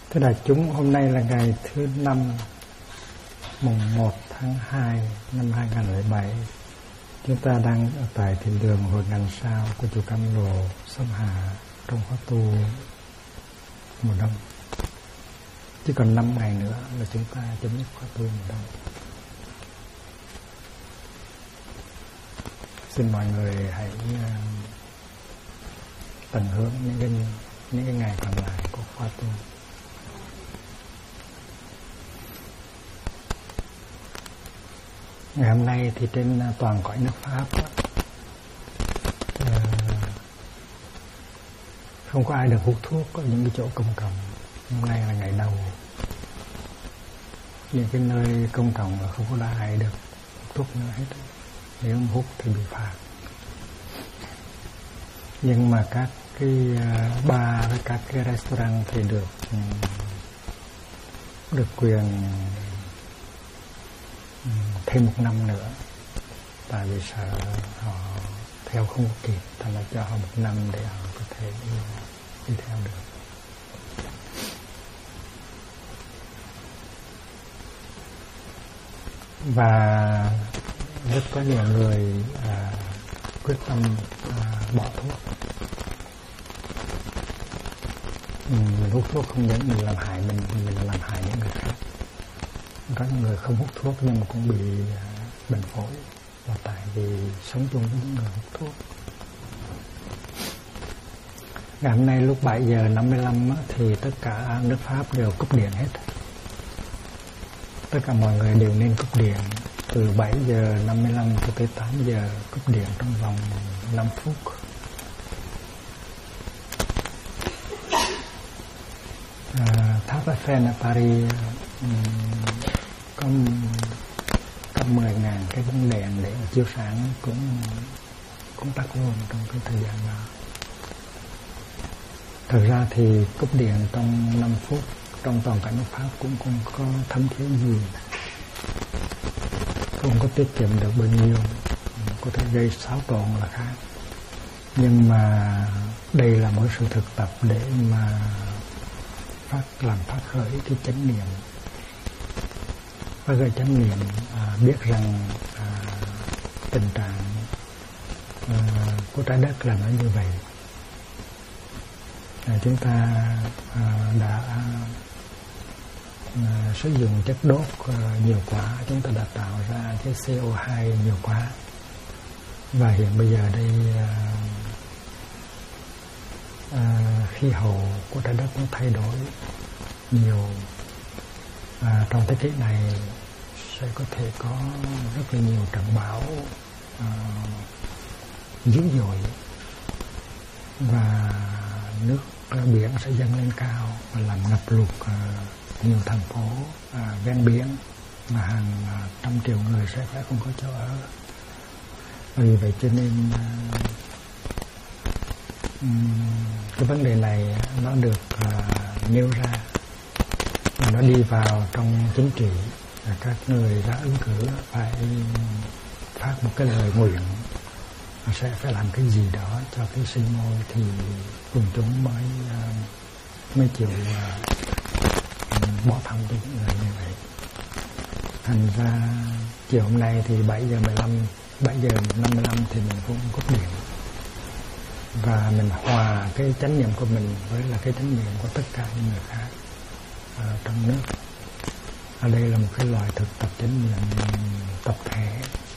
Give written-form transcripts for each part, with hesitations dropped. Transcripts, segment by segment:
Thưa đại chúng, hôm nay là ngày thứ 5, mùng 1 tháng 2 năm 2007. Chúng ta đang ở tại thiền đường Hội Ngàn Sao của chùa Cam Lộ, Sông Hà, trong khóa tu mùa đông. Chỉ còn 5 ngày nữa là chúng ta chấm dứt khóa tu mùa đông. Xin mọi người hãy tận hưởng những cái ngày còn lại của khóa tu. Ngày hôm nay thì trên toàn cõi nước Pháp không có ai được hút thuốc ở những cái chỗ công cộng. Hôm nay là ngày đầu. Những cái nơi công cộng là không có ai được hút thuốc nữa hết. Nếu không hút thì bị phạt. Nhưng mà các cái bar với các cái restaurant thì được quyền thêm 1 năm nữa, tại vì sợ họ theo không kịp, thành ra cho họ 1 năm để họ có thể đi theo được. Và rất có nhiều người quyết tâm bỏ thuốc. Mình hút thuốc không những mình làm hại mình làm hại những người khác. Có những người không hút thuốc nhưng mà cũng bị bệnh phổi, là tại vì sống chung với những người hút thuốc. Ngày hôm nay lúc 7 giờ 55 thì tất cả nước Pháp đều cúp điện hết. Tất cả mọi người đều nên cúp điện. Từ 7 giờ 55 cho tới 8 giờ cúp điện trong vòng 5 phút. Tháp Eiffel ở Paris có 10.000 cái bóng đèn để chiếu sáng cũng tắt luôn trong cái thời gian đó. Thực ra thì cúp điện trong 5 phút trong toàn cảnh nước Pháp cũng không có thấm thiếu gì, không có tiết kiệm được bao nhiêu, có thể gây xáo trộn là khác. Nhưng mà đây là một sự thực tập để mà làm phát khởi cái chánh niệm. Và gây chánh niệm biết rằng tình trạng của trái đất là nó như vậy. Chúng ta đã sử dụng chất đốt nhiều quá, chúng ta đã tạo ra cái CO2 nhiều quá. Và hiện bây giờ đây khí hậu của trái đất nó thay đổi nhiều. Trong thế kỷ này sẽ có thể có rất là nhiều trận bão dữ dội, và nước biển sẽ dâng lên cao và làm ngập lụt nhiều thành phố ven biển, mà hàng trăm triệu người sẽ phải không có chỗ ở. Vì vậy cho nên cái vấn đề này nó được nêu ra và nó đi vào trong chính trị. Các người ra ứng cử phải phát một cái lời nguyện sẽ phải làm cái gì đó cho cái sinh môi thì quần chúng mới chịu bỏ thông tin là như vậy. Thành ra chiều hôm nay thì 7 giờ 55 thì mình cũng cúp điện, và mình hòa cái chánh niệm của mình với là cái chánh niệm của tất cả những người khác trong nước. Ở đây là một cái loại thực tập chánh niệm tập thể.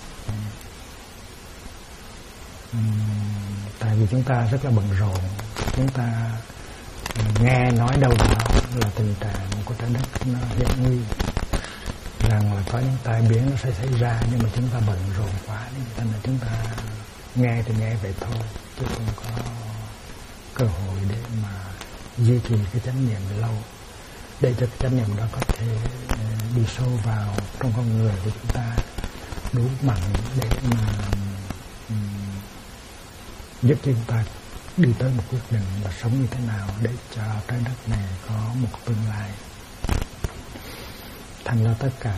Tại vì chúng ta rất là bận rộn, chúng ta nghe nói đâu đó là tình trạng của trái đất nó hiểm nguy, rằng là có những tai biến nó sẽ xảy ra, nhưng mà chúng ta bận rộn quá nên là chúng ta nghe thì nghe vậy thôi, chứ không có cơ hội để mà duy trì cái chánh niệm lâu, để cho cái chánh niệm đó có thể đi sâu vào trong con người của chúng ta đủ mạnh để mà giúp chúng ta đi tới một quyết định là sống như thế nào để cho trái đất này có một tương lai. Thành ra tất cả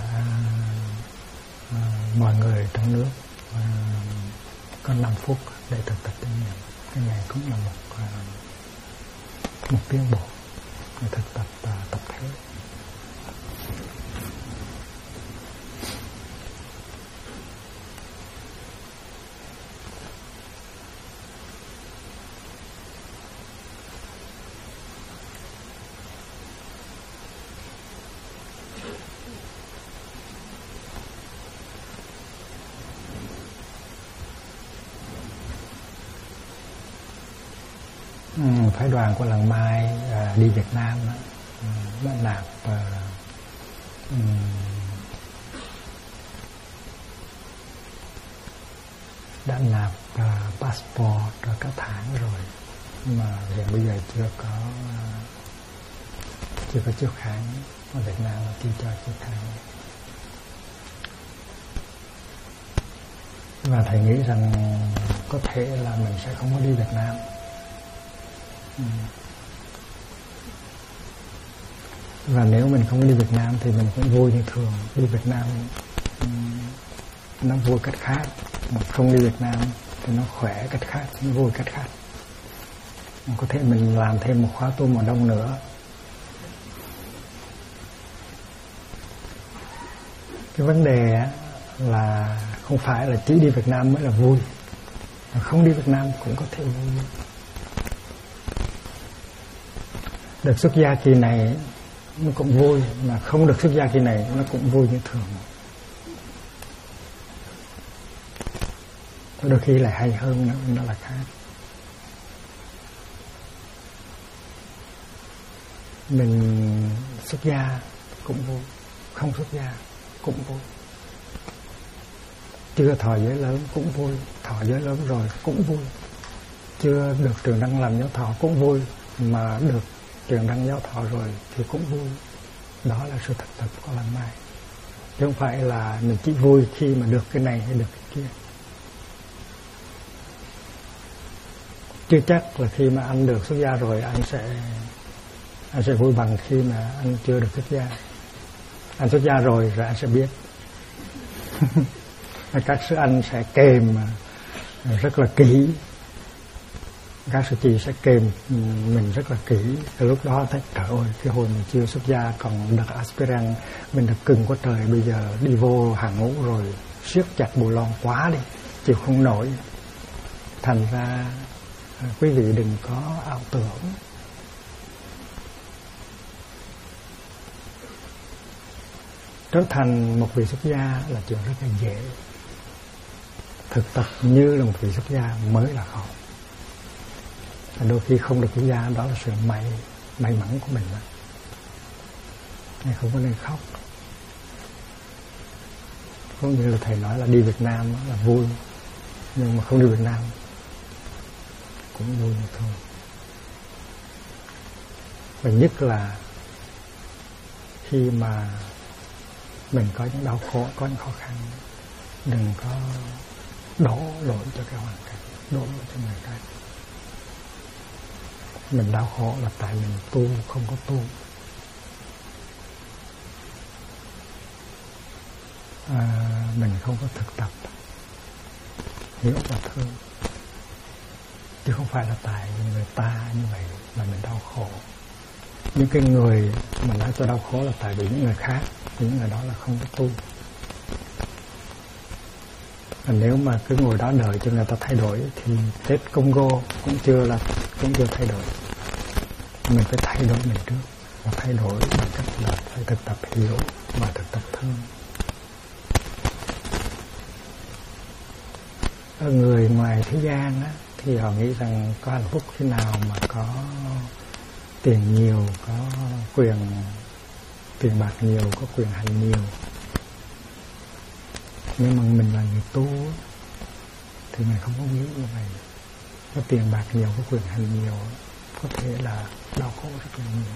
mọi người trong nước có 5 phút để thực tập chánh niệm. Cái này cũng là một tiến bộ để thực tập tập thế. Phái đoàn của Làng Mai đi Việt Nam đã nạp passport rồi các tháng rồi, mà hiện bây giờ chưa có chiếu kháng ở Việt Nam, chưa cho chiếu kháng. Và thầy nghĩ rằng có thể là mình sẽ không có đi Việt Nam. Và nếu mình không đi Việt Nam thì mình cũng vui như thường. Đi Việt Nam nó vui cách khác, mà không đi Việt Nam thì nó khỏe cách khác, nó vui cách khác. Có thể mình làm thêm một khóa tu mùa đông nữa. Cái vấn đề là không phải là chỉ đi Việt Nam mới là vui, mà không đi Việt Nam cũng có thể vui. Được xuất gia kỳ này nó cũng vui, mà không được xuất gia kỳ này nó cũng vui như thường. Đôi khi lại hay hơn nữa, nó là khác. Mình xuất gia cũng vui, không xuất gia cũng vui. Chưa thọ giới lớn cũng vui, thọ giới lớn rồi cũng vui. Chưa được Truyền Đăng làm giáo thọ cũng vui, mà được Truyền Đăng giáo thọ rồi thì cũng vui. Đó là sự thực tập của Làng Mai. Chứ không phải là mình chỉ vui khi mà được cái này hay được cái kia. Chưa chắc là khi mà anh được xuất gia rồi anh sẽ vui bằng khi mà anh chưa được xuất gia. Anh xuất gia rồi anh sẽ biết. Các sư anh sẽ kèm rất là kỹ, các sư chị sẽ kèm mình rất là kỹ. Từ lúc đó thấy trời ơi, cái hồi mình chưa xuất gia còn được aspirant, mình được cưng quá trời, bây giờ đi vô hàng ngũ rồi siết chặt bù lon quá đi, chịu không nổi. Thành ra quý vị đừng có ảo tưởng. Trở thành một vị xuất gia là chuyện rất là dễ. Thực tập như là một vị xuất gia mới là khó. Đôi khi không được xuất gia, đó là sự may mắn của mình. Nên không có nên khóc. Cũng như là thầy nói là đi Việt Nam là vui, nhưng mà không đi Việt Nam cũng vui như thôi. Và nhất là khi mà mình có những đau khổ, có những khó khăn, đừng có đổ lỗi cho cái hoàn cảnh, đổ lỗi cho người khác. Mình đau khổ là tại mình tu không có tu. Mình không có thực tập hiểu và thương, chứ không phải là tại người ta như vậy mà mình đau khổ. Những cái người mà nói tôi đau khổ là tại vì những người khác, những người đó là không có tu. Và nếu mà cứ ngồi đó đợi cho người ta thay đổi thì Tết Congo cũng chưa thay đổi. Mình phải thay đổi mình trước, và thay đổi bằng cách là phải thực tập hiểu và thực tập thương. Ở người ngoài thế gian á, thì họ nghĩ rằng có hạnh phúc khi nào mà có tiền nhiều, có tiền bạc nhiều, có quyền hành nhiều. Nhưng mà mình là người tu thì mình không có nghĩ như vậy. Có tiền bạc nhiều, có quyền hành nhiều, có thể là đau khổ rất là nhiều.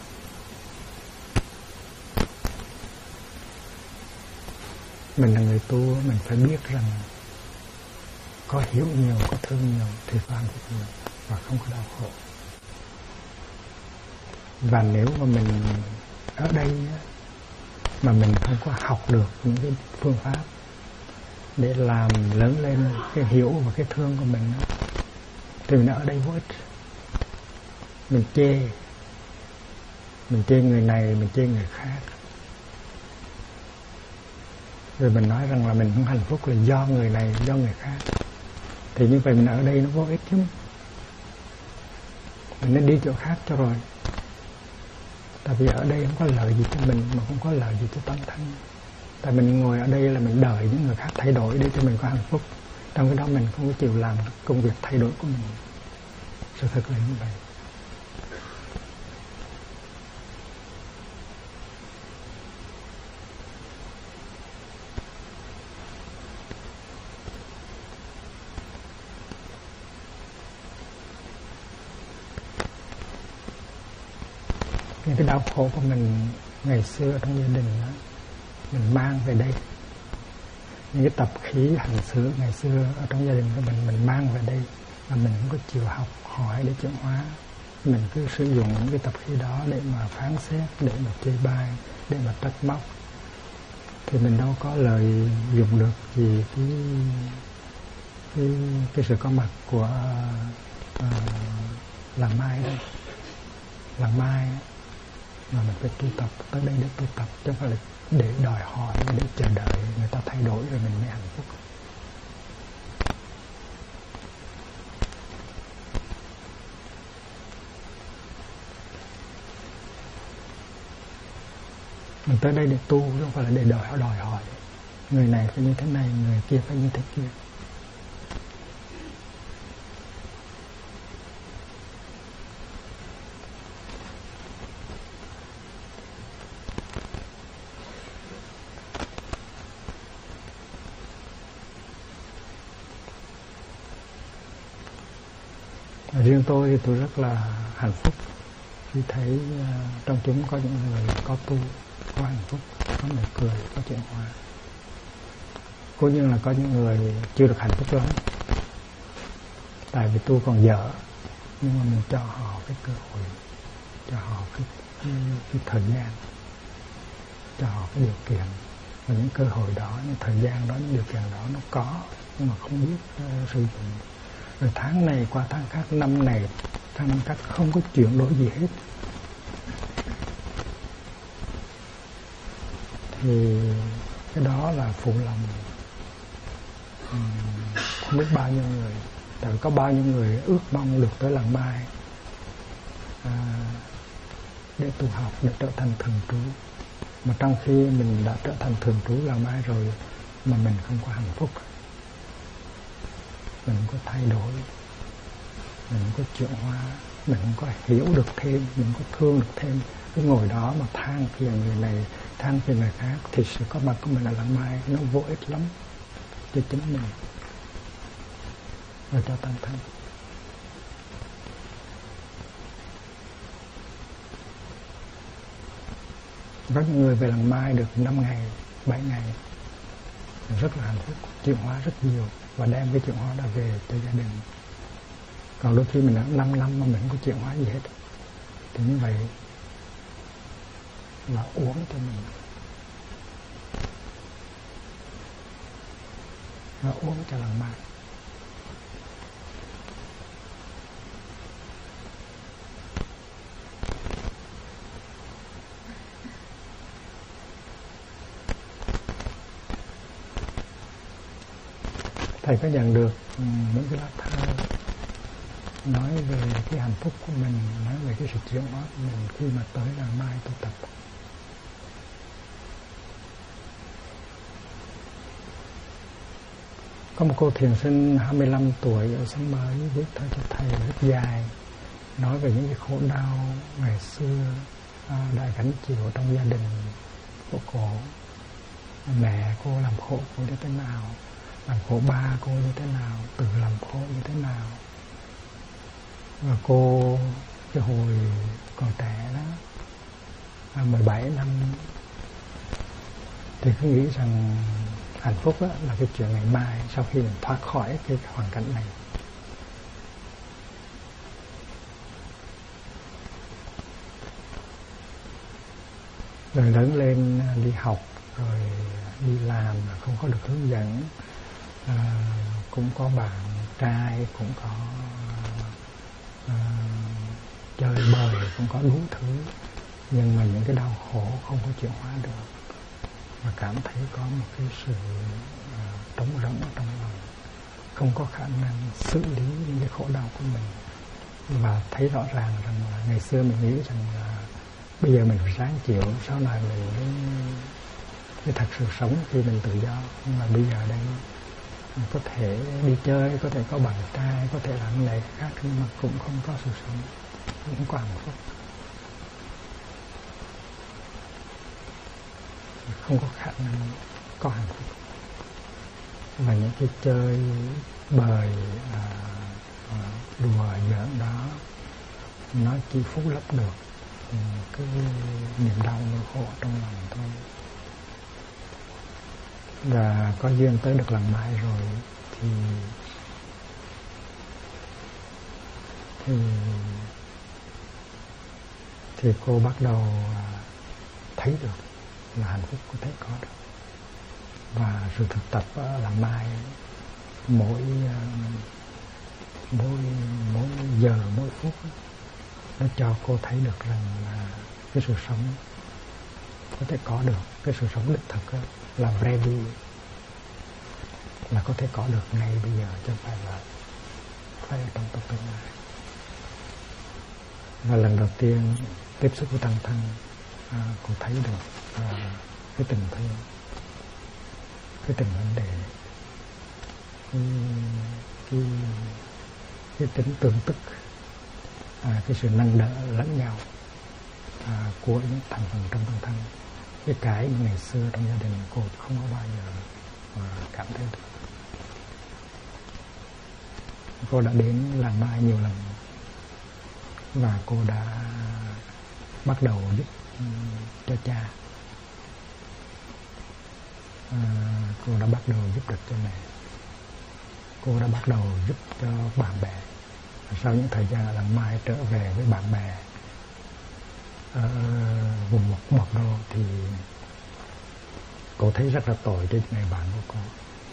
Mình là người tu, mình phải biết rằng có hiểu nhiều, có thương nhiều thì phải hạnh phúc nhiều và không có đau khổ. Và nếu mà mình ở đây mà mình không có học được những cái phương pháp để làm lớn lên cái hiểu và cái thương của mình thì mình ở đây vô ích. Mình chê, Mình chê người này, mình chê người khác, rồi mình nói rằng là mình không hạnh phúc là do người này, do người khác, thì như vậy mình ở đây nó vô ích chứ. Mình nên đi chỗ khác cho rồi. Tại vì ở đây không có lợi gì cho mình, mà không có lợi gì cho toàn thân. Tại mình ngồi ở đây là mình đợi những người khác thay đổi để cho mình có hạnh phúc. Trong cái đó mình không có chịu làm công việc thay đổi của mình. Sự thật là như vậy. Những cái đau khổ của mình ngày xưa trong gia đình đó, mình mang về đây. Những cái tập khí hành xử ngày xưa ở trong gia đình của mình mang về đây, mà mình không có chịu học hỏi để chuyển hóa. Mình cứ sử dụng những cái tập khí đó để mà phán xét, để mà chê bai, để mà trách móc, thì mình đâu có lợi dụng được gì cái sự có mặt của Làng Mai đây. Làng Mai mà mình phải tu tập, tới đây để tu tập, chứ không phải là để đòi hỏi, để chờ đợi người ta thay đổi rồi mình mới hạnh phúc. Mình tới đây để tu, chứ không phải là để đòi hỏi người này phải như thế này, người kia phải như thế kia. Riêng tôi thì tôi rất là hạnh phúc khi thấy trong chúng có những người có tu, có hạnh phúc, có người cười, có chuyển hóa. Cố nhiên là có những người chưa được hạnh phúc lắm, tại vì tu còn dở, nhưng mà mình cho họ cái cơ hội, cho họ cái thời gian, cho họ cái điều kiện. Và những cơ hội đó, những thời gian đó, những điều kiện đó nó có, nhưng mà không biết sử dụng. Rồi tháng này qua tháng khác, năm này sang năm khác, không có chuyển đổi gì hết. Thì cái đó là phụ lòng không biết bao nhiêu người. Tại vì có bao nhiêu người ước mong được tới Làng Mai để tu học, để trở thành thường trú. Mà trong khi mình đã trở thành thường trú Làng Mai rồi mà mình không có hạnh phúc, mình không có thay đổi, mình không có chuyển hóa, mình không có hiểu được thêm, mình không có thương được thêm. Cứ ngồi đó mà than phiền người này, than phiền người khác, thì sự có mặt của mình ở Làng Mai nó vô ích lắm cho chính mình và cho tăng thân. Có những người về Làng Mai được 5 ngày, 7 ngày rất là hạnh phúc, chuyển hóa rất nhiều và đem cái chuyển hóa đó về cho gia đình. Còn đôi khi mình ở 5 năm mà mình không có chuyển hóa gì hết, thì như vậy là uổng cho mình, là uổng cho Làng Mai. Thầy có nhận được những cái lá thơ nói về cái hạnh phúc của mình, nói về cái sự chuyển hóa của mình khi mà tới Làng Mai tu tập. Có một cô thiền sinh 25 tuổi ở Xóm Mới viết thơ cho thầy rất dài, nói về những cái khổ đau ngày xưa đã gánh chịu trong gia đình của cô. Mẹ cô làm khổ cô như thế nào, làm khổ ba cô như thế nào, tự làm khổ như thế nào. Và cô cái hồi còn trẻ đó, 17 năm, thì cứ nghĩ rằng hạnh phúc đó là cái chuyện ngày mai, sau khi mình thoát khỏi cái hoàn cảnh này. Rồi lớn lên đi học, rồi đi làm không có được hướng dẫn, cũng có bạn trai, cũng có chơi bời, cũng có đủ thứ, nhưng mà những cái đau khổ không có chuyển hóa được, và cảm thấy có một cái sự trống rỗng ở trong lòng, không có khả năng xử lý những cái khổ đau của mình. Và thấy rõ ràng rằng là ngày xưa mình nghĩ rằng là bây giờ mình phải ráng chịu, sau này mình mới thật sự sống khi mình tự do. Nhưng mà bây giờ đây mình có thể đi chơi, có thể có bạn trai, có thể làm này khác, nhưng mà cũng không có sự sống, không có hạnh phúc, không có khả năng có hạnh phúc. Và những cái chơi bời đùa giỡn đó nó chỉ phúc lấp được cái niềm đau nỗi khổ trong lòng thôi. Và có duyên tới được làng Mai rồi thì cô bắt đầu thấy được là hạnh phúc có thể có được. Và sự thực tập ở làng Mai mỗi giờ mỗi phút nó cho cô thấy được rằng là cái sự sống có thể có được, cái sự sống đích thực là ready, là có thể có được ngay bây giờ, chứ không phải là phải ở trong tương lai. Và lần đầu tiên tiếp xúc với tăng thân, cô thấy được cái tình thương, cái tình vấn đề, cái tính tương tức, cái sự nâng đỡ lẫn nhau của những thành phần trong tăng thân. Cái mà ngày xưa trong gia đình cô không có bao giờ cảm thấy được. Cô đã đến làng Mai nhiều lần và cô đã bắt đầu giúp cho cha, cô đã bắt đầu giúp được cho mẹ, cô đã bắt đầu giúp cho bạn bè. Sau những thời gian ở làng Mai trở về với bạn bè ở vùng Mộc Đô thì cô thấy rất là tội cho người bạn của cô.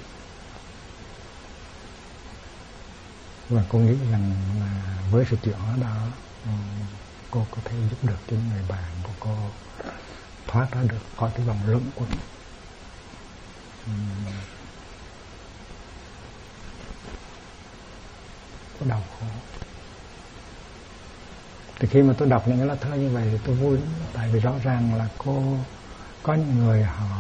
Và cô nghĩ rằng là với sự chịu hóa đó, cô có thể giúp được cho người bạn của cô thoát ra được khỏi cái vòng luẩn quẩn. Có đau khổ. Thì khi mà tôi đọc những cái lá thơ như vậy thì tôi vui lắm. Tại vì rõ ràng là cô có những người họ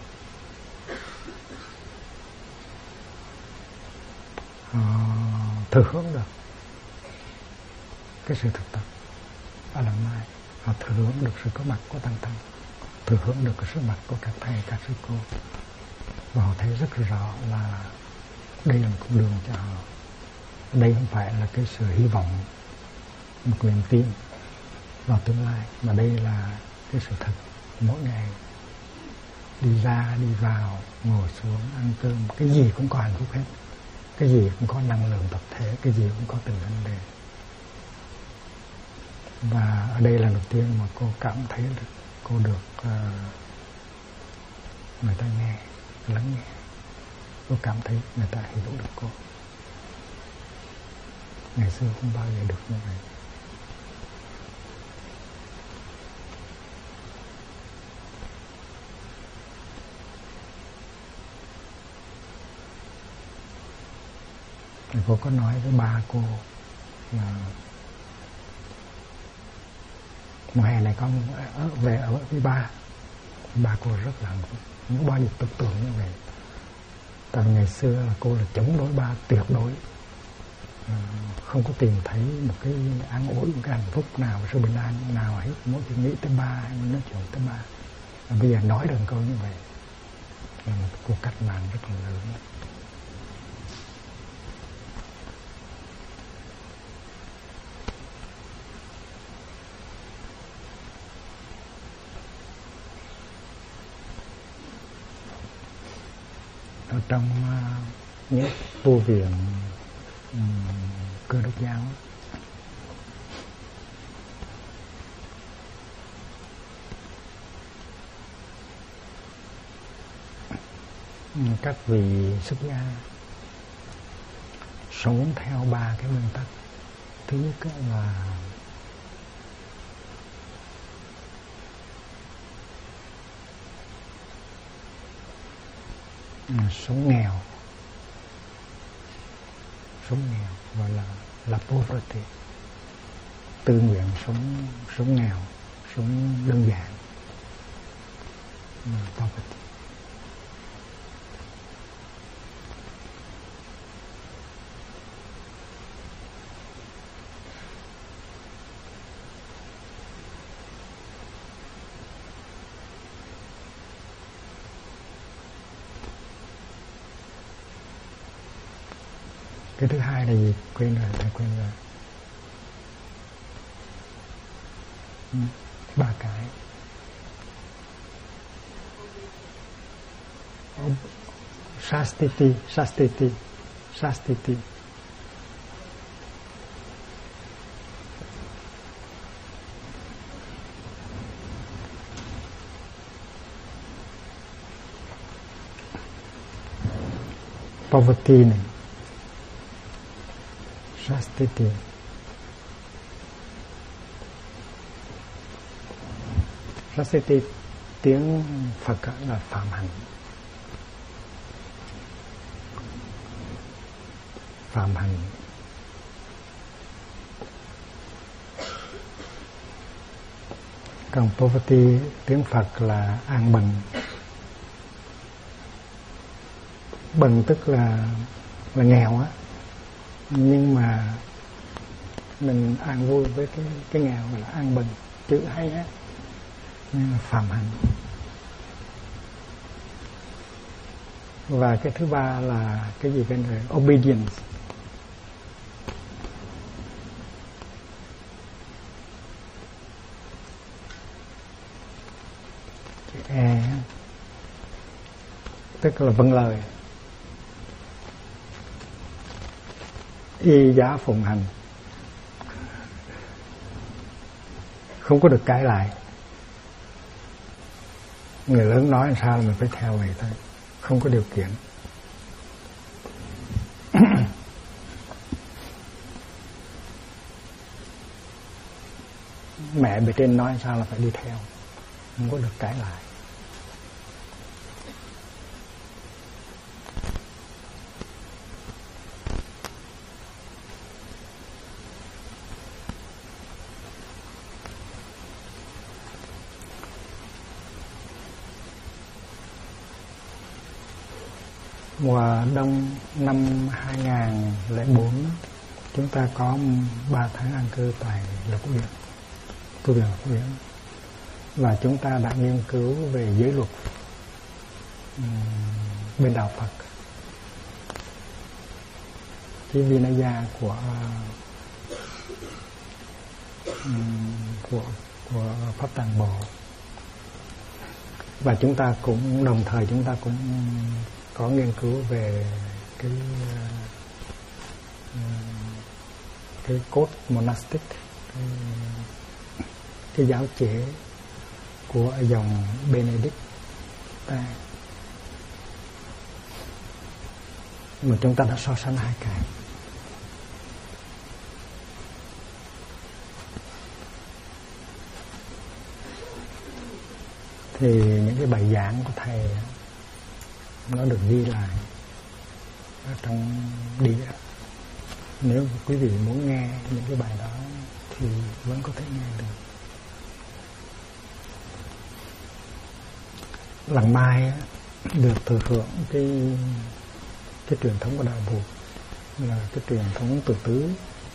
thừa hưởng được cái sự thực tập ở làng Mai. Họ thừa hưởng được sự có mặt của tăng thân, thừa hưởng được cái sự mặt của các thầy, các sư cô. Và họ thấy rất rõ là đây là một con đường cho họ. Đây không phải là cái sự hy vọng, một niềm tin vào tương lai, mà đây là cái sự thật. Mỗi ngày đi ra đi vào, ngồi xuống ăn cơm, cái gì cũng có hạnh phúc hết, cái gì cũng có năng lượng tập thể, cái gì cũng có tình vấn đề. Và ở đây là đầu tiên mà cô cảm thấy được, cô được người ta nghe, lắng nghe. Cô cảm thấy người ta hiểu được cô. Ngày xưa không bao giờ được như vậy. Thì cô có nói với ba cô là mùa hè này con về ở với ba. Ba cô rất là hạnh phúc, không có bao giờ tưởng tượng như vậy. Tại vì ngày xưa là cô là chống đối ba tuyệt đối, không có tìm thấy một cái an ủi, một cái hạnh phúc nào, sự bình an nào hết. Mỗi khi nghĩ tới ba, nói chuyện tới ba, và bây giờ nói được câu như vậy là một cuộc cách mạng rất là lớn. Ở trong những tu viện Cơ Đốc giáo, các vị xuất gia sống theo ba cái nguyên tắc. Thứ nhất là sống nghèo, gọi là poverty, tự nguyện sống nghèo, sống đơn giản, poverty. Cái thứ hai là gì? Quên rồi, thầy quên rồi. 3 cái. Sastiti. Poverty này. Chastity. Chastity tiếng Phật là phạm hạnh. Phạm hạnh. Còn poverty tiếng Phật là an bần. Bần tức là nghèo á, nhưng mà mình an vui với cái nghèo là an bần, chữ hay á, nhưng mà phạm hạnh. Và cái thứ ba là cái gì bên rồi? Obedience. Chữ E tức là vâng lời, y giá phụng hành, không có được cãi lại. Người lớn nói làm sao là mình phải theo vậy thôi, không có điều kiện. Mẹ bề trên nói sao là phải đi theo, không có được cãi lại. Mùa đông năm 2004 chúng ta có 3 tháng an cư tại Lộc Uyển, tu viện Lộc Uyển, và chúng ta đã nghiên cứu về giới luật bên đạo Phật. Cái Vinaya của Pháp Tạng Bộ, và chúng ta cũng đồng thời chúng ta cũng có nghiên cứu về cái code monastic, cái giáo chế của dòng Benedict. Mà chúng ta đã so sánh hai cái. Thì những cái bài giảng của thầy nó được ghi lại ở trong đĩa. Nếu quý vị muốn nghe những cái bài đó thì vẫn có thể nghe được. Làng Mai được thừa hưởng cái truyền thống của đạo Phật, là cái truyền thống từ tứ,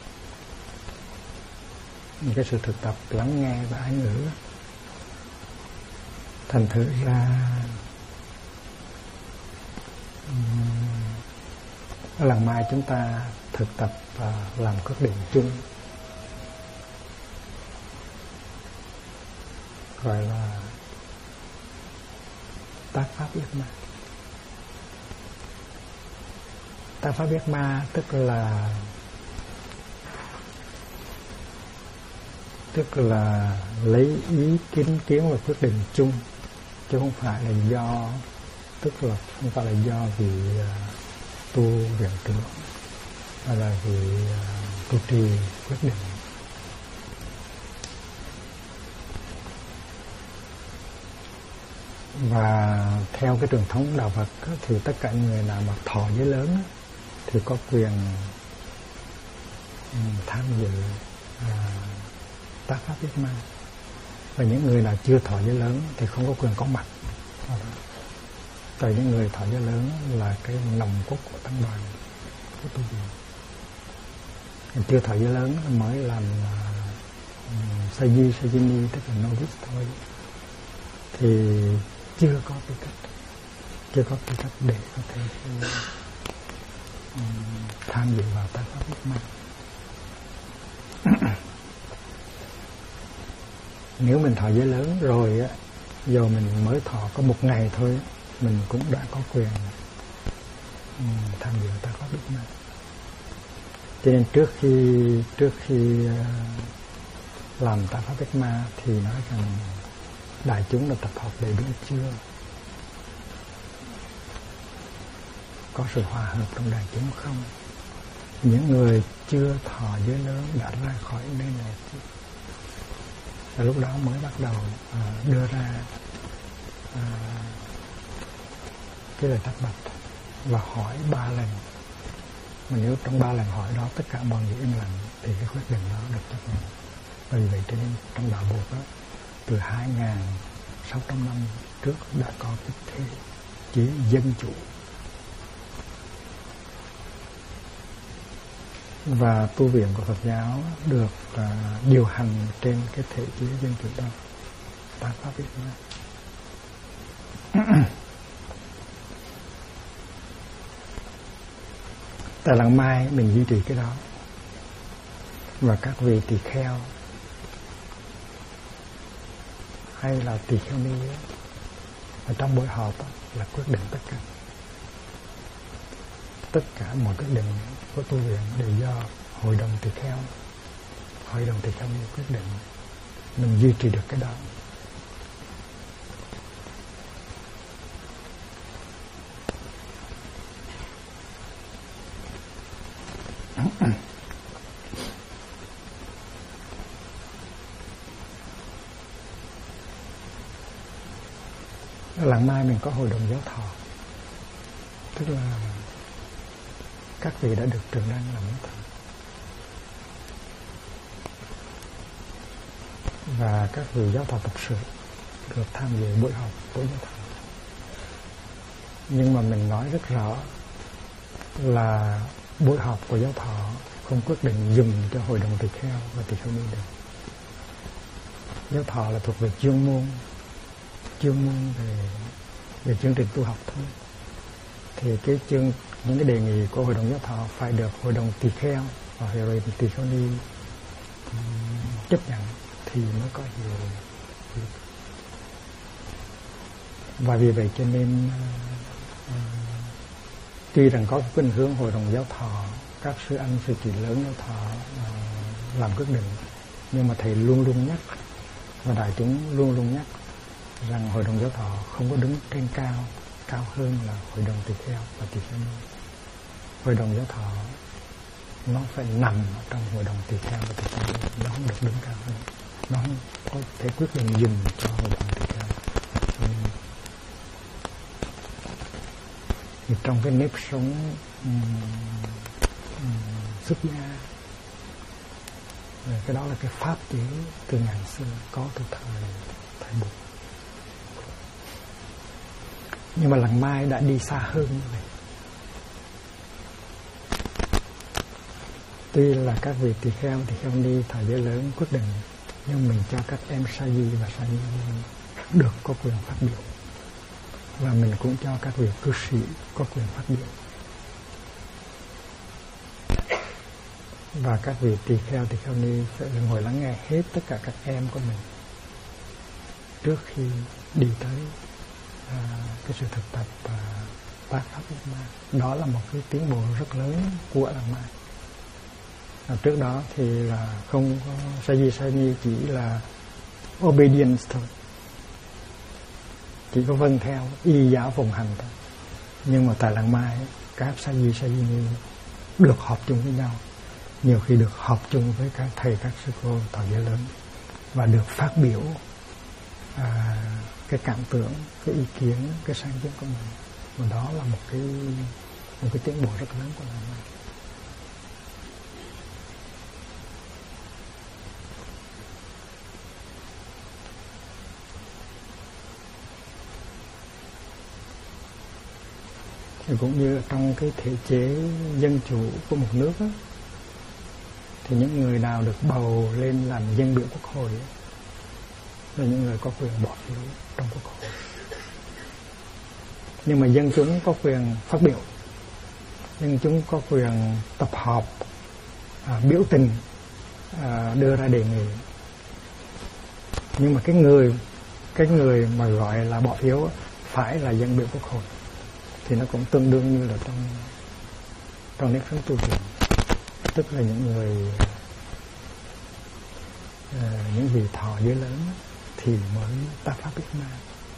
cái sự thực tập lắng nghe và ái ngữ. Thành thử ra ở làng Mai chúng ta thực tập và làm quyết định chung, gọi là tác pháp yết ma. Tác pháp yết ma tức là lấy ý kiến và quyết định chung, chứ không phải là do, tức là không phải là do vị tu viện trưởng hay là vị tu trì quyết định. Và theo cái truyền thống đạo Phật thì tất cả người nào mà thọ giới lớn thì có quyền tham dự tác pháp Viết Ma. Và những người nào chưa thọ giới lớn thì không có quyền có mặt. Tại những người thọ giới lớn là cái nòng cốt của tăng đoàn của tu viện. Chưa thọ giới lớn mới làm Saji, Sajini, tức là novice thôi, thì chưa có tư cách để có thể tham dự vào tác pháp Viết Ma. Nếu mình thọ giới lớn rồi á, dù mình mới thọ có một ngày thôi, mình cũng đã có quyền tham dự tác pháp Viết Ma. Cho nên trước khi làm tác pháp Viết Ma thì nói rằng đại chúng đã tập hợp đầy đủ chưa? Có sự hòa hợp trong đại chúng không? Những người chưa thọ giới lớn đã ra khỏi nơi này chứ? Và lúc đó mới bắt đầu đưa ra cái lời thắc bạch và hỏi 3 lần. Mà nếu trong 3 lần hỏi đó tất cả mọi người im lặng thì cái quyết định đó được chấp nhận. Bởi vậy cho nên trong đạo Bụt đó, từ 2.600 năm trước đã có cái thế chế dân chủ. Và tu viện của Phật giáo được điều hành trên cái thể chế dân chủ đó. Tác pháp Viết Ma. Tại Làng Mai mình duy trì cái đó. Và các vị tỳ kheo hay là tỳ kheo ni ở trong buổi họp là quyết định tất cả mọi quyết định của tu viện đều do hội đồng tỳ kheo ni quyết định. Mình duy trì được cái đó. Ở Làng Mai mình có hội đồng giáo thọ, tức là các vị đã được trường đăng làm thọ, và các vị giáo thọ tập sự được tham dự buổi họp của giáo thọ. Nhưng mà mình nói rất rõ là buổi họp của giáo thọ không quyết định dùng cho hội đồng tỳ kheo và tỳ kheo ni được. Giáo thọ là thuộc về chuyên môn về chương trình tu học thôi. Thì những cái đề nghị của hội đồng giáo thọ phải được hội đồng tỳ kheo và hội đồng tỳ kheo ni chấp nhận thì mới có hiệu lực. Và vì vậy cho nên tuy rằng có khuynh hướng hội đồng giáo thọ, các sư anh sư chị lớn giáo thọ làm quyết định, nhưng mà thầy luôn luôn nhắc và đại chúng luôn luôn nhắc rằng hội đồng giáo thọ không có đứng trên cao hơn là hội đồng tỳ kheo và tỳ kheo ni. Hội đồng giáo thọ nó phải nằm ở trong hội đồng tỳ kheo và tỳ kheo ni, nó không được đứng cao hơn, nó không có thể quyết định dùng cho hội đồng tỳ kheo. Thì trong cái nếp sống xuất gia, cái đó là cái pháp chế từ ngàn xưa có từ thời Bụt. Nhưng mà Làng Mai đã đi xa hơn như vậy. Tuy là các vị tỳ kheo ni thọ giới lớn quyết định, nhưng mình cho các em sa di và sa di được có quyền phát biểu, và mình cũng cho các vị cư sĩ có quyền phát biểu. Và các vị tỳ kheo ni phải ngồi lắng nghe hết tất cả các em của mình trước khi đi tới cái sự thực tập tác pháp Viết Ma. Đó là một cái tiến bộ rất lớn của Làng Mai. Trước đó thì là không có sa di chỉ là obedience thôi, chỉ có vâng theo y giáo phụng hành thôi. Nhưng mà tại Làng Mai các sa di được họp chung với nhau, nhiều khi được họp chung với các thầy các sư cô thọ giới lớn, và được phát biểu cái cảm tưởng, cái ý kiến, cái sáng kiến của mình. Và đó là một cái tiến bộ rất lớn của làng Mai. Thì cũng như trong cái thể chế dân chủ của một nước đó, thì những người nào được bầu lên làm dân biểu quốc hội đó, là những người có quyền bỏ phiếu trong quốc hội. Nhưng mà dân chúng có quyền phát biểu, dân chúng có quyền tập họp, biểu tình, đưa ra đề nghị. Nhưng mà cái người mà gọi là bỏ phiếu phải là dân biểu quốc hội, thì nó cũng tương đương như là trong nếp sống tu viện, tức là những người những vị thọ giới lớn thì mới ta pháp biết ma.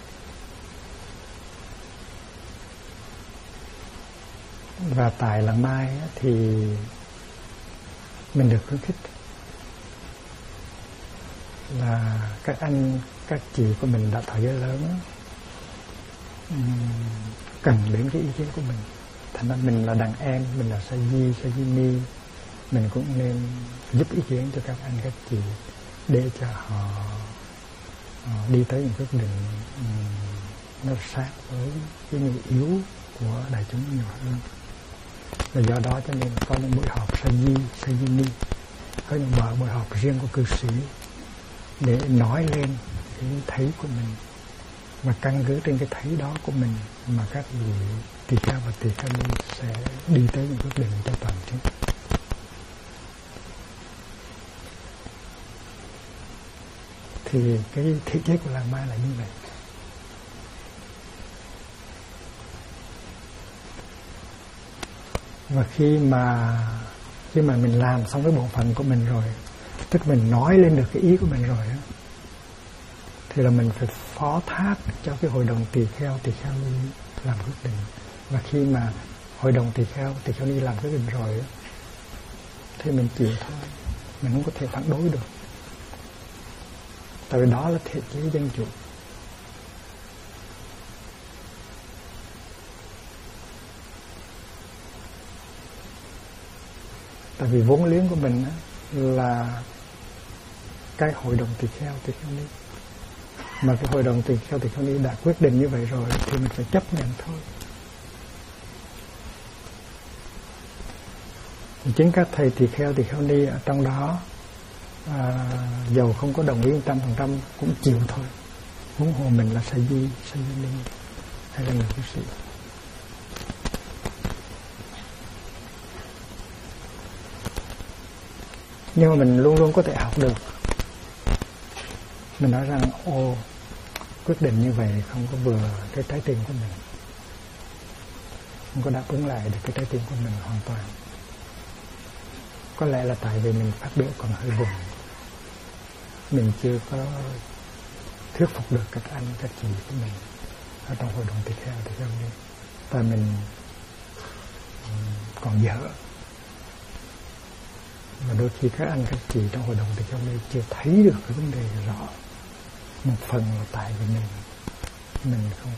Và tại làng Mai thì mình được khuyến khích là các anh các chị của mình đã thọ giới lớn cần đến cái ý kiến của mình. Thành ra mình là đàn em, mình là sa di ni, mình cũng nên giúp ý kiến cho các anh các chị để cho họ đi tới những quyết định nó sát với cái nhu yếu của đại chúng nhiều hơn. Và do đó cho nên có những buổi họp sa di ni, có những buổi họp riêng của cư sĩ để nói lên cái thấy của mình, và căn cứ trên cái thấy đó của mình mà các vị tỳ kheo và tỳ kheo ni sẽ đi tới những quyết định cho toàn chúng. Thì cái thể chế của làng Mai là như vậy. Và khi mà mình làm xong cái bổn phận của mình rồi, tức mình nói lên được cái ý của mình rồi đó, thì là mình phải phó thác cho cái hội đồng tỳ kheo ni làm quyết định. Và khi mà hội đồng tỳ kheo ni làm quyết định rồi đó, thì mình chịu thôi, mình không có thể phản đối được. Tại vì đó là thể chế dân chủ. Tại vì vốn liếng của mình là cái hội đồng tỳ kheo ni. Mà cái hội đồng tỳ kheo ni đã quyết định như vậy rồi thì mình phải chấp nhận thôi. Chính các thầy tỳ kheo ni ở trong đó dầu không có đồng ý 100% cũng chịu thôi. Huống hồ mình là sa di ni hay là người cư sĩ. Nhưng mà mình luôn luôn có thể học được. Mình nói rằng quyết định như vậy không có vừa cái trái tim của mình, không có đáp ứng lại được cái trái tim của mình hoàn toàn. Có lẽ là tại vì mình phát biểu còn hơi vùng, mình chưa có thuyết phục được các anh các chị của mình ở trong hội đồng tỳ kheo ni. Tại mình còn dở. Và đôi khi các anh các chị trong hội đồng tỳ kheo ni chưa thấy được cái vấn đề rõ. Một phần là tại vì mình không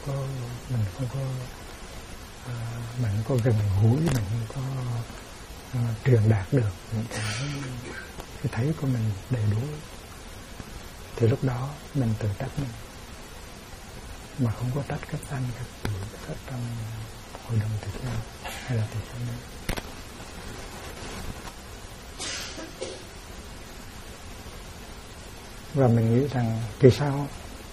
có gần gũi, mình không có truyền đạt được những cái thấy của mình đầy đủ. Thì lúc đó mình tự trách mình, mà không có trách các anh các chị ở trong hội đồng tỳ kheo hay là tỳ kheo ni. Và mình nghĩ rằng kỳ sau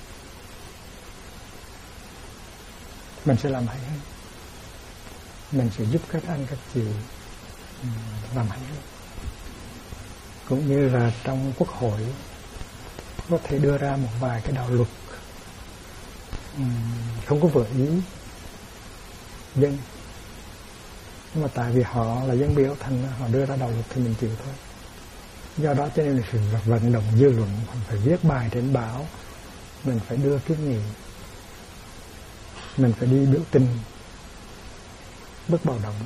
mình sẽ làm hay hơn, mình sẽ giúp các anh các chị làm hay hơn. Cũng như là trong quốc hội có thể đưa ra một vài cái đạo luật không có vừa ý dân, nhưng mà tại vì họ là dân biểu thành họ đưa ra đạo luật thì mình chịu thôi. Do đó cho nên là phải vận động dư luận, mình phải viết bài trên báo, mình phải đưa kiến nghị, mình phải đi biểu tình, bức bạo động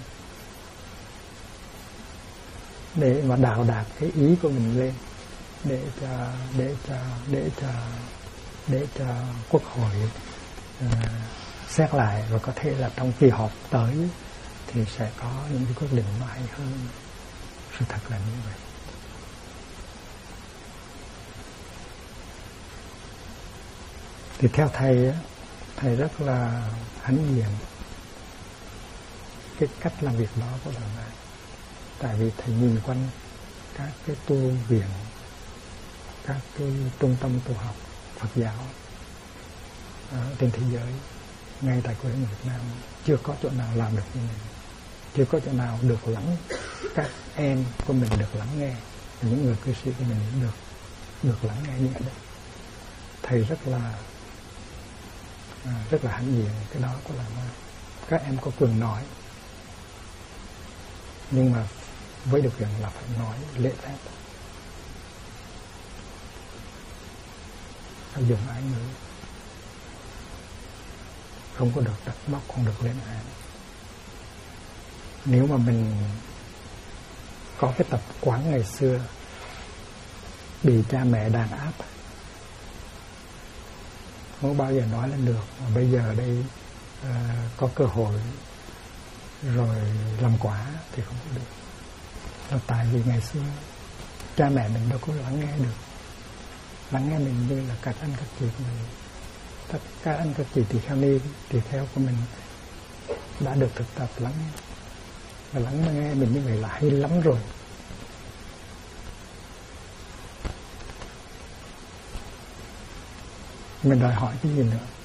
để mà đạo đạt cái ý của mình lên, để cho để cho Quốc hội xét lại, và có thể là trong kỳ họp tới thì sẽ có những cái quyết định nó hay hơn. Sự thật là như vậy. Thì theo thầy, thầy rất là hãnh diện cái cách làm việc đó của Đạo Này. Tại vì thầy nhìn quanh các cái tu viện, các cái trung tâm tu học Phật giáo trên thế giới, ngay tại quê hương Việt Nam, chưa có chỗ nào làm được như này, chưa có chỗ nào được lắng, các em của mình được lắng nghe, những người cư sĩ của mình được lắng nghe như vậy. Thầy rất là hãnh diện cái đó của Làng Hoa. Các em có quyền nói, nhưng mà với điều kiện là phải nói lễ phép, phải dùng ái ngữ, không có được đặt móc, không được lên án. Nếu mà mình có cái tập quán ngày xưa bị cha mẹ đàn áp, không bao giờ nói lên được, mà bây giờ đây có cơ hội rồi làm quả thì không có được. Là tại vì ngày xưa cha mẹ mình đâu có lắng nghe được, lắng nghe mình như là các anh các chị của mình. Các anh các chị tỳ kheo ni, tỳ kheo của mình đã được thực tập lắng nghe, và lắng nghe mình như vậy là hay lắm rồi. Mình đòi hỏi cái gì nữa?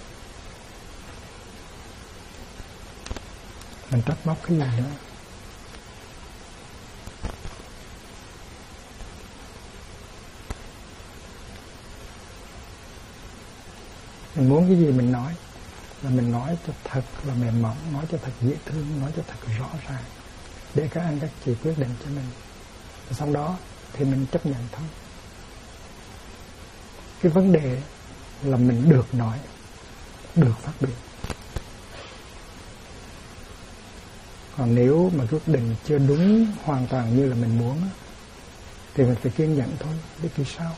Mình trách móc cái gì nữa? Mình muốn cái gì mình nói, là mình nói cho thật là mềm mỏng, nói cho thật dễ thương, nói cho thật rõ ràng, để các anh các chị quyết định cho mình. Sau đó thì mình chấp nhận thôi. Cái vấn đề là mình được nói, được phát biểu. Còn nếu mà quyết định chưa đúng hoàn toàn như là mình muốn thì mình phải kiên nhẫn thôi, để kỳ sau.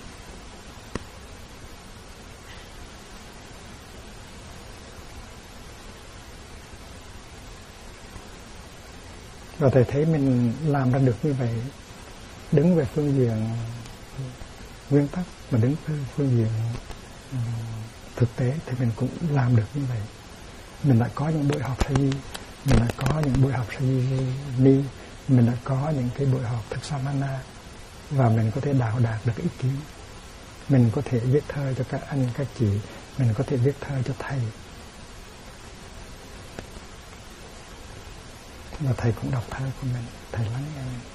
Và thầy thấy mình làm ra được như vậy, đứng về phương diện nguyên tắc mà đứng về phương diện thực tế thì mình cũng làm được như vậy. Mình đã có những buổi học sa di, mình đã có những buổi học sa di ni, mình đã có những cái buổi học thực samana, và mình có thể đào đạt được ý kiến. Mình có thể viết thơ cho các anh các chị, mình có thể viết thơ cho thầy, và thầy cũng đọc thơ của mình, thầy lắng nghe mình.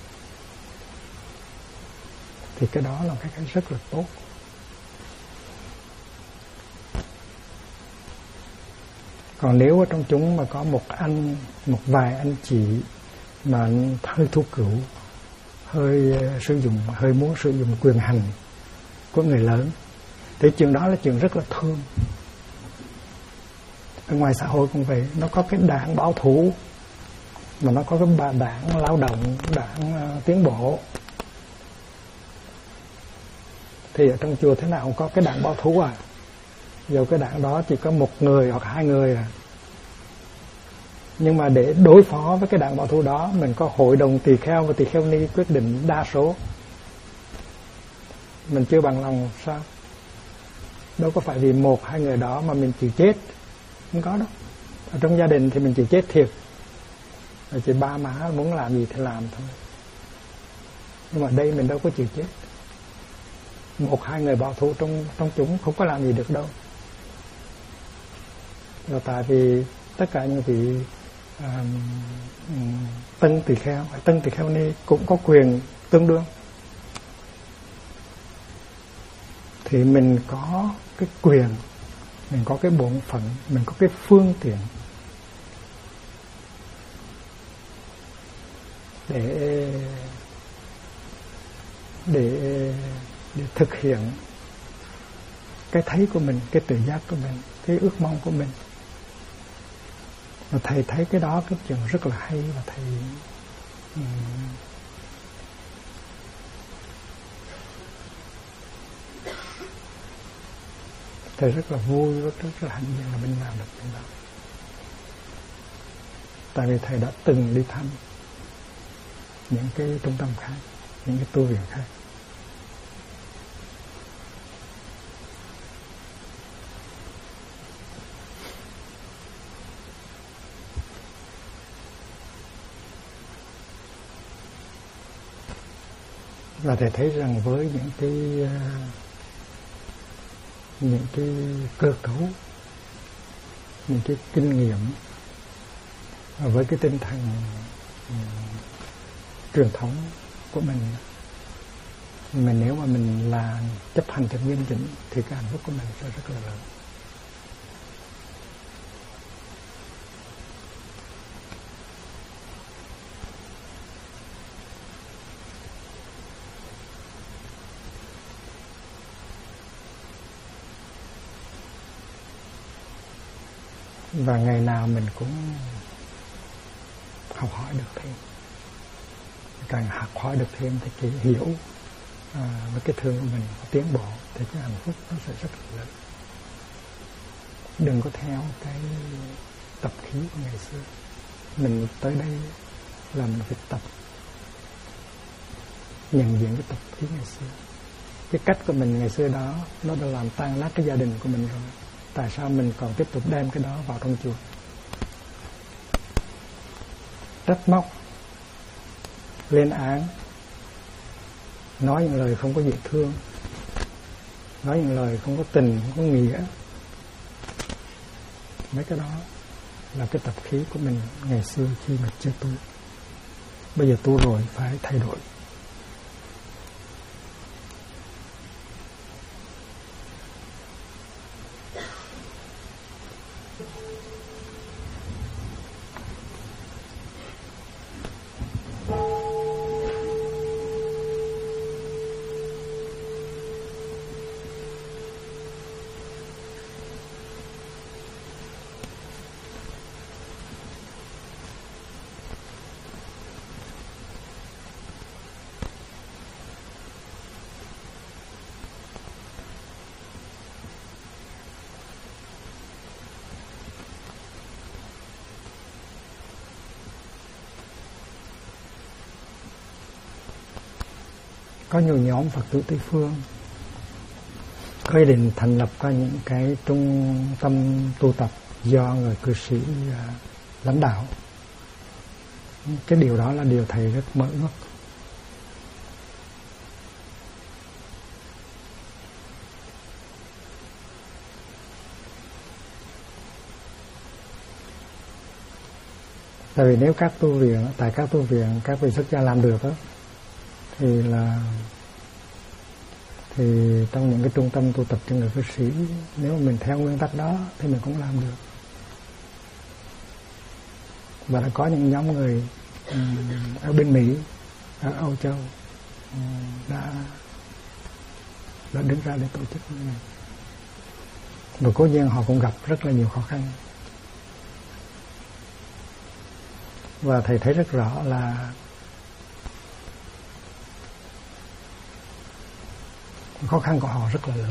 Thì cái đó là cái rất là tốt. Còn nếu ở trong chúng mà có một vài anh chị mà hơi thu cửu, hơi muốn sử dụng quyền hành của người lớn, thì chuyện đó là chuyện rất là thương. Ở ngoài xã hội cũng vậy, nó có cái đảng bảo thủ, mà nó có cái đảng lao động, đảng tiến bộ. Thì ở trong chùa thế nào cũng có cái đảng bảo thủ à. Dù cái đảng đó chỉ có một người hoặc hai người à. Nhưng mà để đối phó với cái đảng bảo thủ đó, mình có hội đồng tỳ kheo và tỳ kheo ni quyết định đa số. Mình chưa bằng lòng sao? Đâu có phải vì một hai người đó mà mình chịu chết. Không có đâu. Ở trong gia đình thì mình chịu chết thiệt. Rồi chị ba má muốn làm gì thì làm thôi. Nhưng mà đây mình đâu có chịu chết. Một hai người bảo thủ trong chúng không có làm gì được đâu. Là tại vì tất cả những vị tân tỳ kheo ni cũng có quyền tương đương. Thì mình có cái quyền, mình có cái bổn phận, mình có cái phương tiện để thực hiện cái thấy của mình, cái tự giác của mình, cái ước mong của mình. Và thầy thấy cái đó cái chuyện rất là hay, và thầy thầy rất là vui, rất là hạnh diện là mình làm được chuyện đó. Tại vì thầy đã từng đi thăm những cái trung tâm khác, những cái tu viện khác. Và thầy thấy rằng với những cái cơ cấu, những cái kinh nghiệm, với cái tinh thần truyền thống của mình nếu mà mình là chấp hành thật nghiêm chỉnh thì cái hạnh phúc của mình sẽ rất là lớn. Và ngày nào mình cũng học hỏi được thêm, càng học hỏi được thêm thì cái hiểu với cái thương của mình tiến bộ thì cái hạnh phúc nó sẽ rất là lớn. Đừng có theo cái tập khí của ngày xưa. Mình tới đây là mình phải tập nhận diện cái tập khí ngày xưa. Cái cách của mình ngày xưa đó nó đã làm tan nát cái gia đình của mình rồi. Tại sao mình còn tiếp tục đem cái đó vào trong chùa? Trách móc, lên án, nói những lời không có dễ thương, nói những lời không có tình, không có nghĩa. Mấy cái đó là cái tập khí của mình ngày xưa khi mà chưa tu. Bây giờ tu rồi phải thay đổi. Có nhiều nhóm Phật tử Tây Phương có ý định thành lập ra những cái trung tâm tu tập do người cư sĩ lãnh đạo. Cái điều đó là điều thầy rất mơ ước. Tại vì nếu các tu viện, tại các tu viện các vị xuất gia làm được đó, thì trong những cái trung tâm tu tập cho người cư sĩ, nếu mà mình theo nguyên tắc đó thì mình cũng làm được. Và đã có những nhóm người ở bên Mỹ, ở Âu Châu đã đứng ra để tổ chức như này. Và cố nhiên họ cũng gặp rất là nhiều khó khăn. Và thầy thấy rất rõ là khó khăn của họ rất là lớn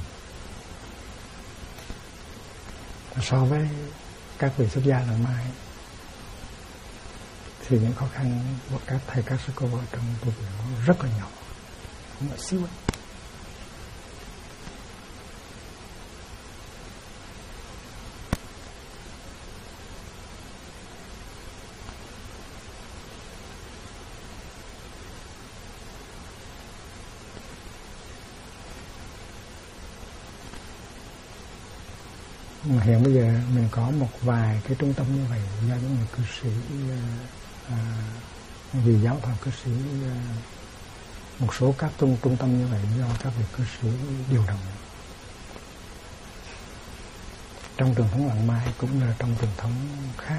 so với các vị xuất gia lần mai. Thì những khó khăn của các thầy các sư cô ở trong tu viện rất là nhỏ, không là xíu ấy. Mà hiện bây giờ mình có một vài cái trung tâm như vậy do những người cư sĩ, vì giáo thoại cư sĩ, một số các trung tâm như vậy do các vị cư sĩ điều động. Trong truyền thống Lạng Mai cũng là trong truyền thống khác.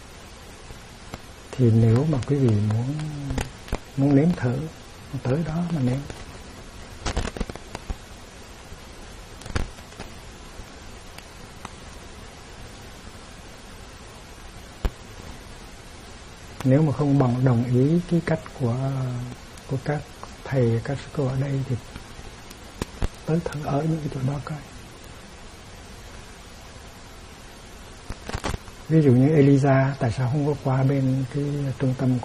Thì nếu mà quý vị muốn nếm thử, tới đó mà nếm. Nếu mà không đồng ý cái cách của các thầy, các sư cô ở đây thì tới thử ở những cái chỗ đó coi. Ví dụ như Elisa tại sao không có qua bên cái trung tâm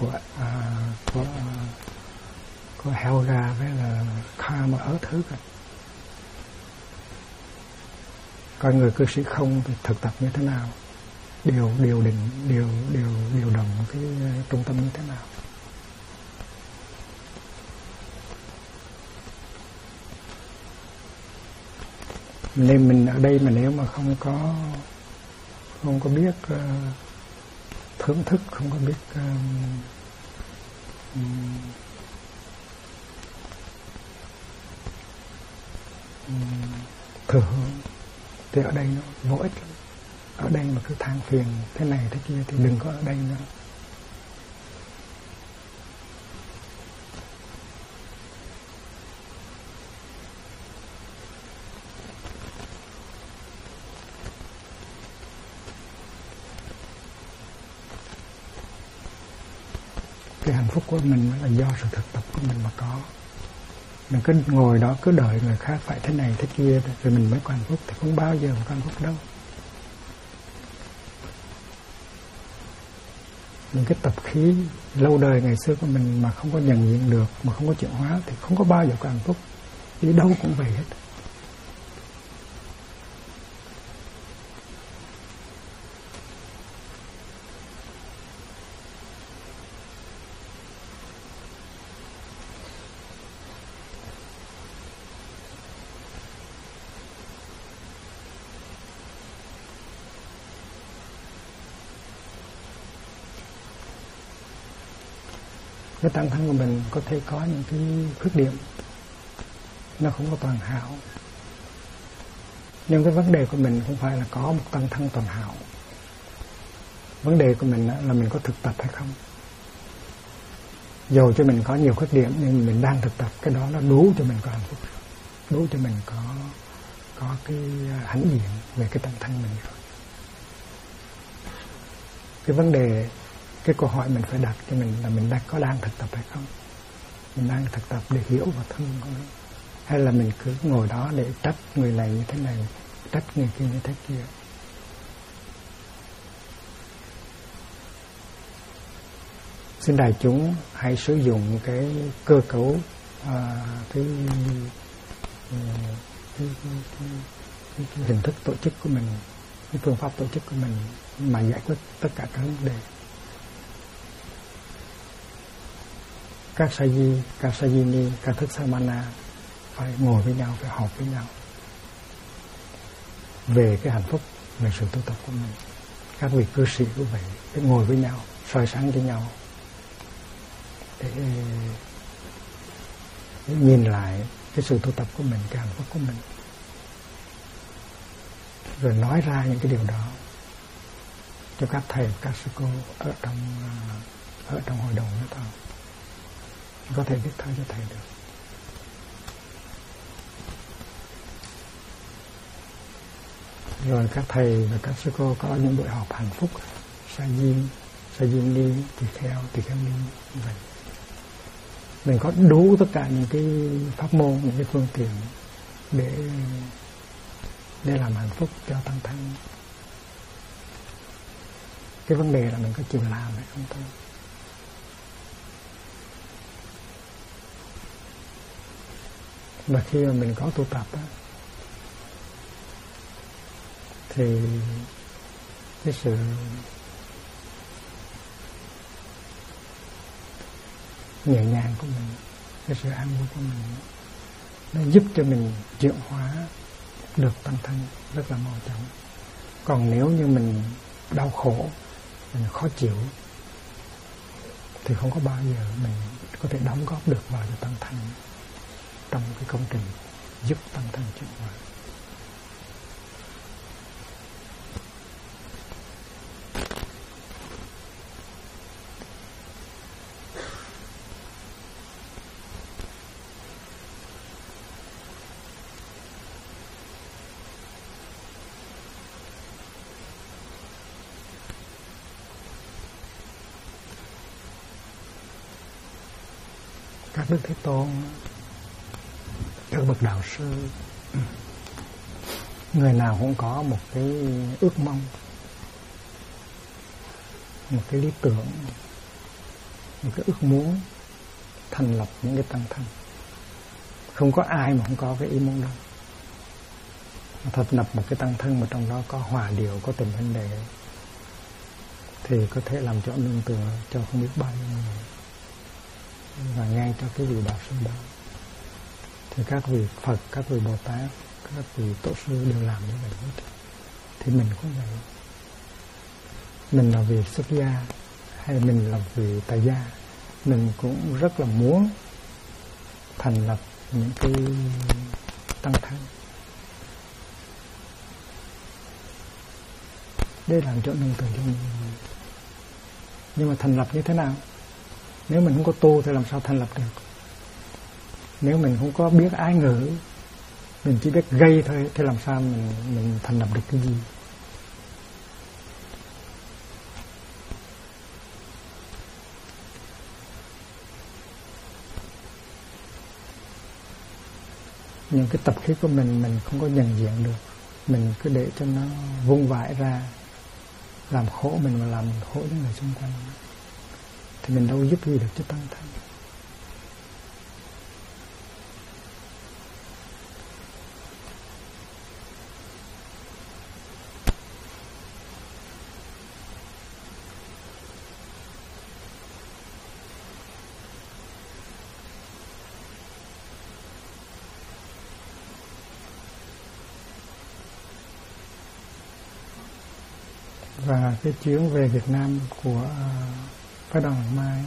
của Helga với là Karma ở thứ cả. Coi người cư sĩ không thì thực tập như thế nào, điều động cái trung tâm như thế nào. Nên mình ở đây mà nếu mà không có biết thưởng thức, không có biết thừa hưởng thì ở đây nó vô ích lắm. Ở đây mà cứ than phiền thế này thế kia thì đừng có ở đây nữa. Cái hạnh phúc của mình là do sự thực tập của mình mà có. Mình cứ ngồi đó cứ đợi người khác phải thế này thế kia rồi mình mới có hạnh phúc thì không bao giờ có hạnh phúc đâu. Những cái tập khí lâu đời ngày xưa của mình mà không có nhận diện được, mà không có chuyển hóa thì không có bao giờ có hạnh phúc. Đi đâu cũng vậy hết. Cái tăng thân của mình có thể có những cái khuyết điểm, nó không có toàn hảo. Nhưng cái vấn đề của mình không phải là có một tăng thân toàn hảo. Vấn đề của mình là mình có thực tập hay không. Dù cho mình có nhiều khuyết điểm nhưng mình đang thực tập, cái đó nó đủ cho mình có hạnh phúc, đủ cho mình có cái hãnh diện về cái tăng thân mình rồi. Cái vấn đề, cái câu hỏi mình phải đặt cho mình là mình đang thực tập hay không. Mình đang thực tập để hiểu và thương con nó, hay là mình cứ ngồi đó để trách người này như thế này, trách người kia như thế kia. Xin đại chúng hãy sử dụng cái cơ cấu cái hình thức tổ chức của mình, cái phương pháp tổ chức của mình mà giải quyết tất cả các vấn đề. Các sa di, các sa di ni, các thức samana phải ngồi với nhau, phải họp với nhau về cái hạnh phúc, về sự tu tập của mình. Các vị cư sĩ cũng vậy, phải ngồi với nhau, soi sáng cho nhau để nhìn lại cái sự tu tập của mình, cái hạnh phúc của mình, rồi nói ra những cái điều đó cho các thầy, các sư cô ở trong hội đồng nữa thôi, có thể viết thơ cho thầy được. Rồi các thầy và các sư cô có những buổi họp hạnh phúc, sa di ni, tỳ kheo ni như vậy. Mình có đủ tất cả những cái pháp môn, những cái phương tiện để làm hạnh phúc cho tăng thân. Cái vấn đề là mình có chịu làm hay không thôi. Mà khi mà mình có tu tập á, thì cái sự nhẹ nhàng của mình, cái sự an vui của mình, nó giúp cho mình chuyển hóa được tăng thân rất là mau chóng. Còn nếu như mình đau khổ, mình khó chịu thì không có bao giờ mình có thể đóng góp được vào cho tăng thân trong cái công trình giúp tăng thân chuyển hóa. Các Đức Thế Tôn, các bậc đạo sư, người nào cũng có một cái ước mong một cái lý tưởng, một cái ước muốn thành lập những cái tăng thân. Không có ai mà không có cái ý muốn đó. Thành lập một cái tăng thân mà trong đó có hòa điệu, có tình huynh đệ, thì có thể làm chỗ nương tựa cho không biết bao nhiêu người. Và ngay cho cái vị đạo sư đó thì các vị Phật, các vị Bồ Tát, các vị tổ sư đều làm như vậy hết. Thì mình cũng vậy. Mình là vị xuất gia hay mình là vị tại gia, mình cũng rất là muốn thành lập những cái tăng thân để làm chỗ nương tựa cho mình. Nhưng mà thành lập như thế nào? Nếu mình không có tu thì làm sao thành lập được? Nếu mình không có biết ái ngữ, mình chỉ biết gây thôi, thì làm sao mình thành lập được cái gì? Những cái tập khí của mình không có nhận diện được, mình cứ để cho nó vung vãi ra, làm khổ mình và làm khổ những người xung quanh, thì mình đâu giúp gì được cho tăng thân. Và cái chuyến về Việt Nam của Phái Đoàn Làng Mai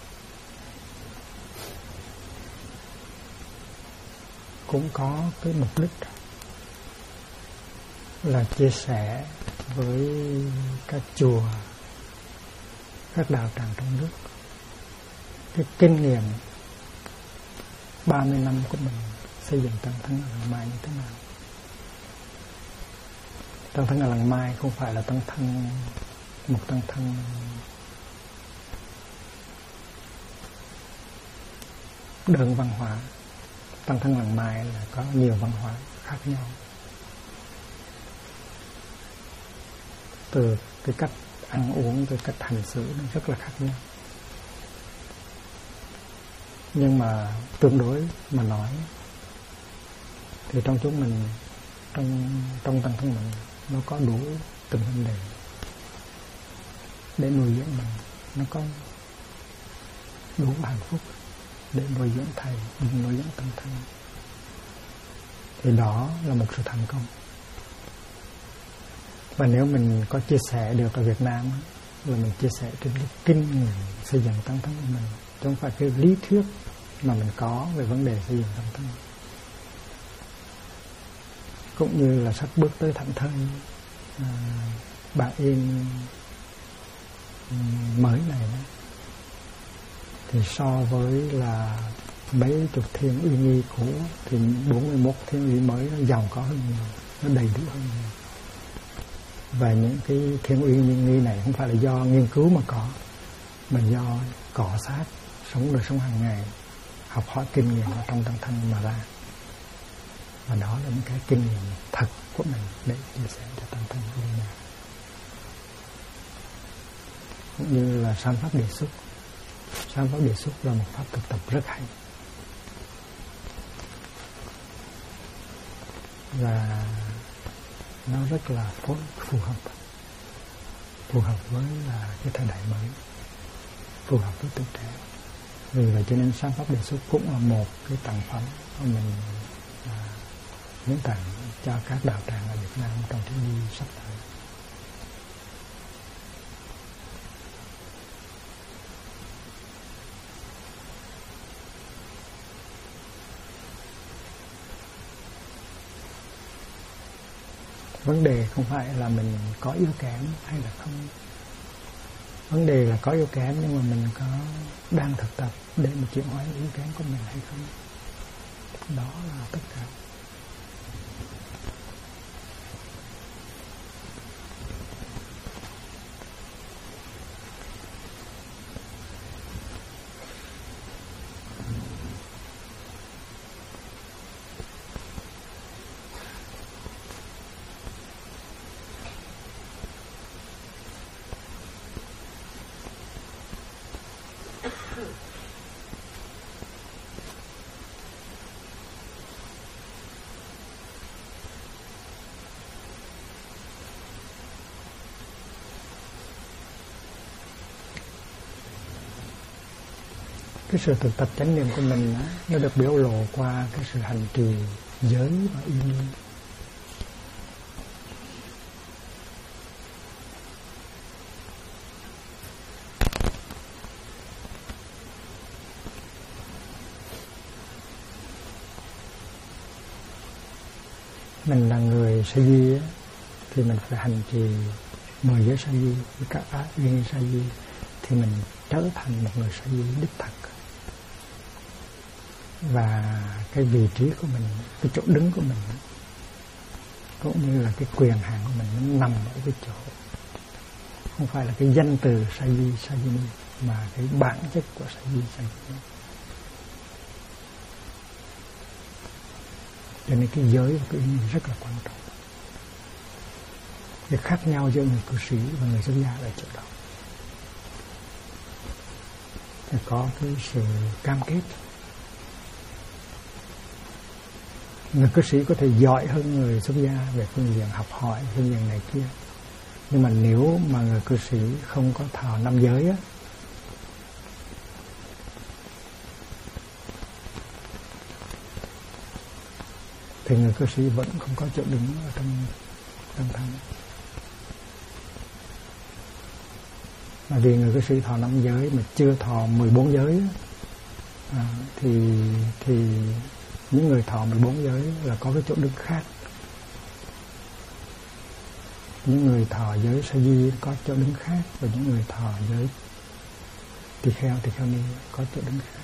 cũng có cái mục đích là chia sẻ với các chùa, các đạo tràng trong nước cái kinh nghiệm 30 năm của mình xây dựng tăng thân ở Làng Mai như thế nào. Tăng thân ở Làng Mai không phải là tăng thân, một tăng thân đơn văn hóa. Tăng thân Làng Mai là có nhiều văn hóa khác nhau, từ cái cách ăn uống, từ cách hành xử nó rất là khác nhau. Nhưng mà tương đối mà nói thì trong chúng mình, trong tăng thân mình, nó có đủ tình huynh đệ để nuôi dưỡng mình, nó có đủ hạnh phúc để nuôi dưỡng thầy, nuôi dưỡng tăng thân. Thì đó là một sự thành công. Và nếu mình có chia sẻ được ở Việt Nam là mình chia sẻ trên cái kinh nghiệm xây dựng tăng thân của mình, chứ không phải cái lý thuyết mà mình có về vấn đề xây dựng tăng thân. Cũng như là sách Bước Tới Thảnh Thơi Bạn Yên mới này đó, thì so với là mấy chục thiên uy nghi cũ thì 41 thiên uy mới nó giàu có hơn nhiều, nó đầy đủ hơn nhiều. Và những cái thiên uy nghi này không phải là do nghiên cứu mà có, mà do cọ sát sống đời sống hàng ngày, học hỏi kinh nghiệm ở trong tăng thân mà ra. Và đó là những cái kinh nghiệm thật của mình để chia sẻ cho tăng thân của mình. Cũng như là Sám Pháp Đề Xuất. Sám Pháp Đề Xuất là một pháp thực tập rất hay. Và nó rất là phù hợp với là cái thời đại mới, phù hợp với tuổi trẻ. Vì vậy cho nên Sám Pháp Đề Xuất cũng là một cái tặng phẩm của mình hiến tặng cho các đạo tràng ở Việt Nam trong chuyến đi sắp tới. Vấn đề không phải là mình có yếu kém hay là không. Vấn đề là có yếu kém nhưng mà mình có đang thực tập để mà chuyển hóa yếu kém của mình hay không. Đó là tất cả. cái sự thực tập chánh niệm của mình nó được biểu lộ qua cái sự hành trì giới và uy nghi. Mình là người sa di thì mình phải hành trì 10 giới sa di với các uy nghi sa di thì mình trở thành một người sa di đích thực. Và cái vị trí của mình, cái chỗ đứng của mình cũng như là cái quyền hạn của mình nó nằm ở cái chỗ, không phải là cái danh từ sa di sa di ni, mà cái bản chất của sa di sa di ni. Cho nên cái giới và cái uy nghi rất là quan trọng. Cái khác nhau giữa người cư sĩ và người xuất gia ở chỗ đó, phải có cái sự cam kết. Người cư sĩ có thể giỏi hơn người xuất gia về phương diện học hỏi, phương diện này kia, nhưng mà nếu mà người cư sĩ không có thọ 5 giới á, thì người cư sĩ vẫn không có chỗ đứng ở trong thân. Mà vì người cư sĩ thọ 5 giới mà chưa thọ 14 giới thì những người thọ 14 giới là có cái chỗ đứng khác. Những người thọ giới sa di có chỗ đứng khác, và những người thọ giới tỳ kheo ni có chỗ đứng khác.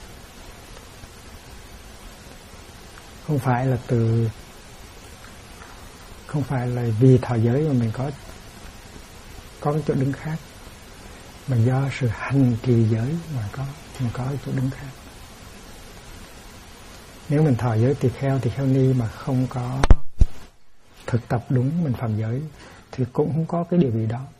Không phải là vì thọ giới mà mình có cái chỗ đứng khác, mà do sự hành trì giới mà mình có cái chỗ đứng khác. Nếu mình thọ giới tỳ kheo ni mà không có thực tập đúng mình phạm giới thì cũng không có cái địa vị đó.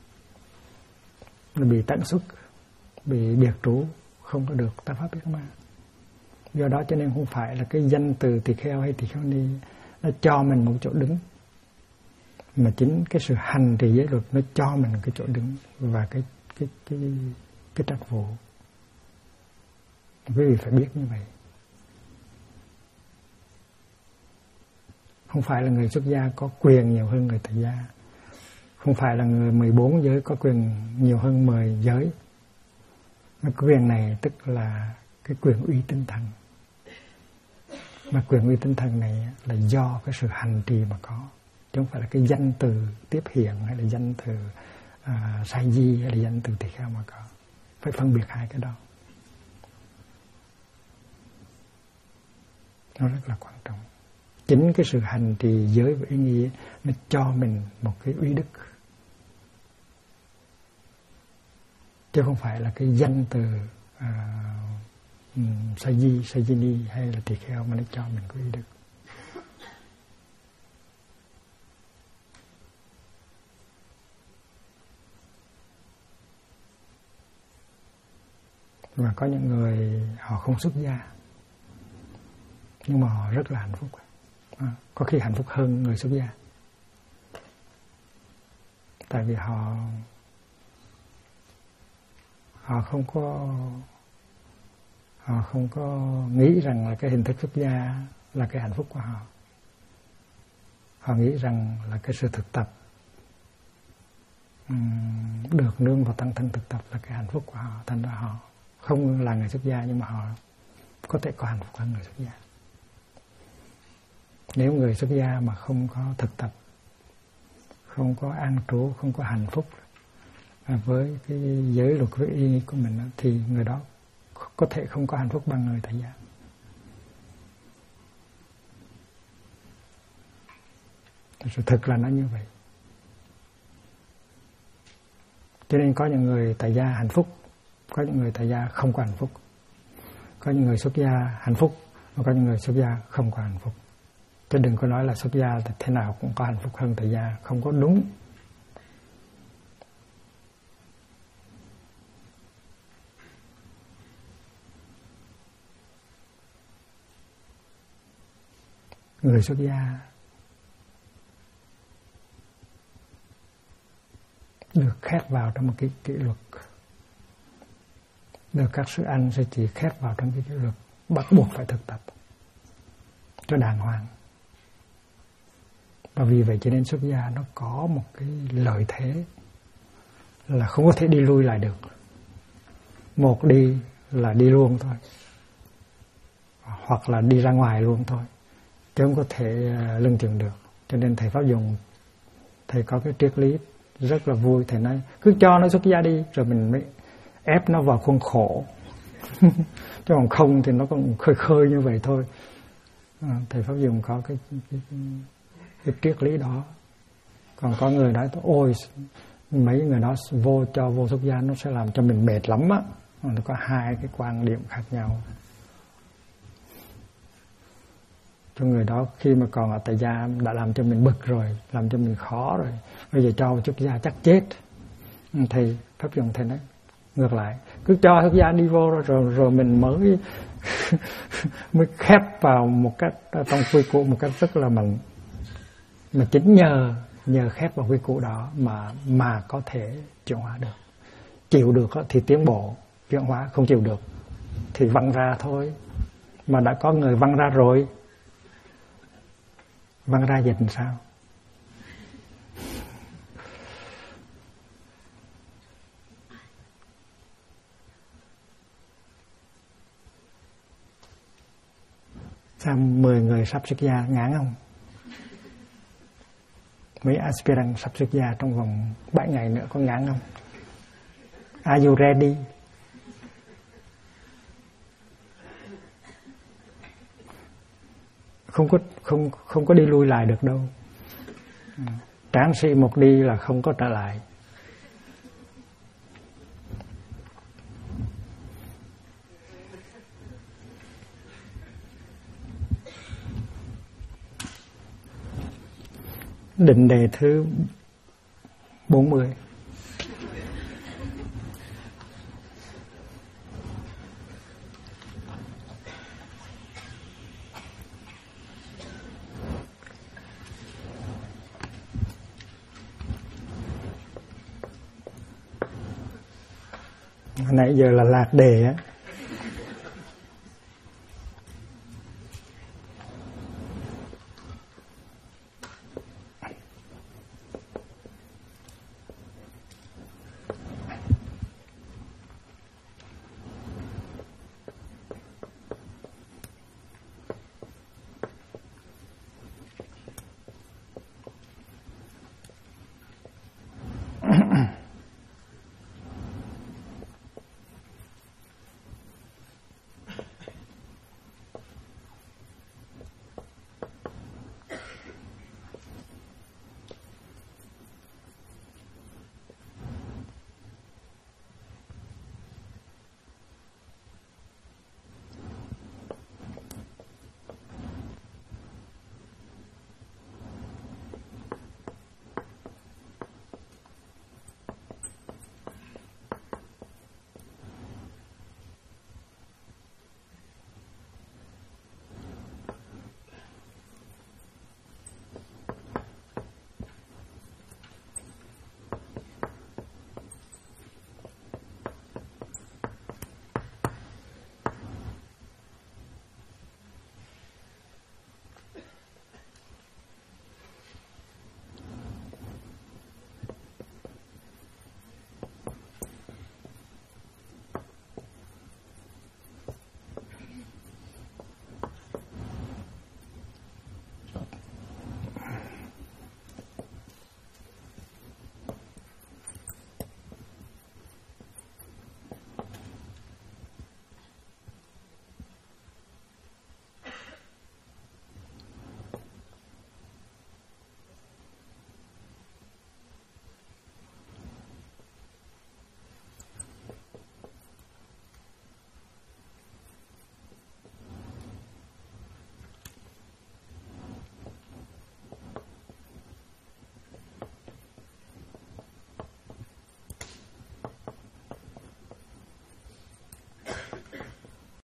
Nó bị tận xuất, bị biệt trú, không có được tam pháp biết ma. Do đó cho nên không phải là cái danh từ tỳ kheo hay tỳ kheo ni nó cho mình một chỗ đứng, mà chính cái sự hành trì giới luật nó cho mình cái chỗ đứng và cái trách vụ. Quý vị phải biết như vậy. Không phải là người xuất gia có quyền nhiều hơn người tại gia, không phải là người 14 giới có quyền nhiều hơn 10 giới. Mà quyền này tức là cái quyền uy tinh thần. Mà quyền uy tinh thần này là do cái sự hành trì mà có, chứ không phải là cái danh từ tiếp hiện hay là danh từ sa di hay là danh từ tỳ kheo mà có. Phải phân biệt hai cái đó. Nó rất là quan trọng. Chính cái sự hành trì giới và ý nghĩa nó cho mình một cái uy đức, chứ không phải là cái danh từ sa di, sa di ni hay là tỳ kheo mà nó cho mình cái uy đức. Và có những người họ không xuất gia nhưng mà họ rất là hạnh phúc, có khi hạnh phúc hơn người xuất gia. Tại vì họ không có nghĩ rằng là cái hình thức xuất gia là cái hạnh phúc của họ. Họ nghĩ rằng là cái sự thực tập được nương vào tăng thân thực tập là cái hạnh phúc của họ. Thành ra họ không là người xuất gia nhưng mà họ có thể có hạnh phúc hơn người xuất gia. Nếu người xuất gia mà không có thực tập, không có an trú, không có hạnh phúc với cái giới luật với ý nghĩ của mình, thì người đó có thể không có hạnh phúc bằng người tại gia. Sự thực là nó như vậy. Cho nên có những người tại gia hạnh phúc, có những người tại gia không có hạnh phúc. Có những người xuất gia hạnh phúc, và có những người xuất gia không có hạnh phúc. Chứ đừng có nói là xuất gia thì thế nào cũng có hạnh phúc hơn tại gia, không có đúng. Người xuất gia được khép vào trong một cái kỷ luật, được các sư anh sẽ chỉ khép vào trong cái kỷ luật, bắt buộc phải thực tập cho đàng hoàng. Và vì vậy cho nên xuất gia nó có một cái lợi thế là không có thể đi lui lại được. Một đi là đi luôn thôi, hoặc là đi ra ngoài luôn thôi, chứ không có thể lưng chừng được. Cho nên thầy Pháp Dùng, thầy có cái triết lý rất là vui. Thầy nói cứ cho nó xuất gia đi, rồi mình mới ép nó vào khuôn khổ. Chứ còn không thì nó còn khơi khơi như vậy thôi. Thầy Pháp Dùng có cái triết lý đó. Còn có người nói ôi mấy người đó cho vô xuất gia nó sẽ làm cho mình mệt lắm á. Nó có hai cái quan điểm khác nhau. Cho người đó khi mà còn ở tại gia đã làm cho mình bực rồi, làm cho mình khó rồi, bây giờ cho xuất gia chắc chết. Thầy Pháp Dùng thầy nói ngược lại, cứ cho xuất gia đi vô rồi mình mới mới khép vào một cách trong quy củ một cách rất là mạnh. Mà chính nhờ khép vào quy củ đó mà có thể chuyển hóa được. Chịu được thì tiến bộ chuyển hóa, không chịu được thì văng ra thôi. Mà đã có người văng ra rồi, văng ra dịch làm sao? Sao 10 người sắp xuất gia ngán không? Mấy aspirant sắp xuất gia trong vòng 7 ngày nữa có ngán không? Are you ready? Không có đi lui lại được đâu. Tráng sĩ một đi là không có trở lại. Định đề thứ 40. Nãy giờ là lạc đề á.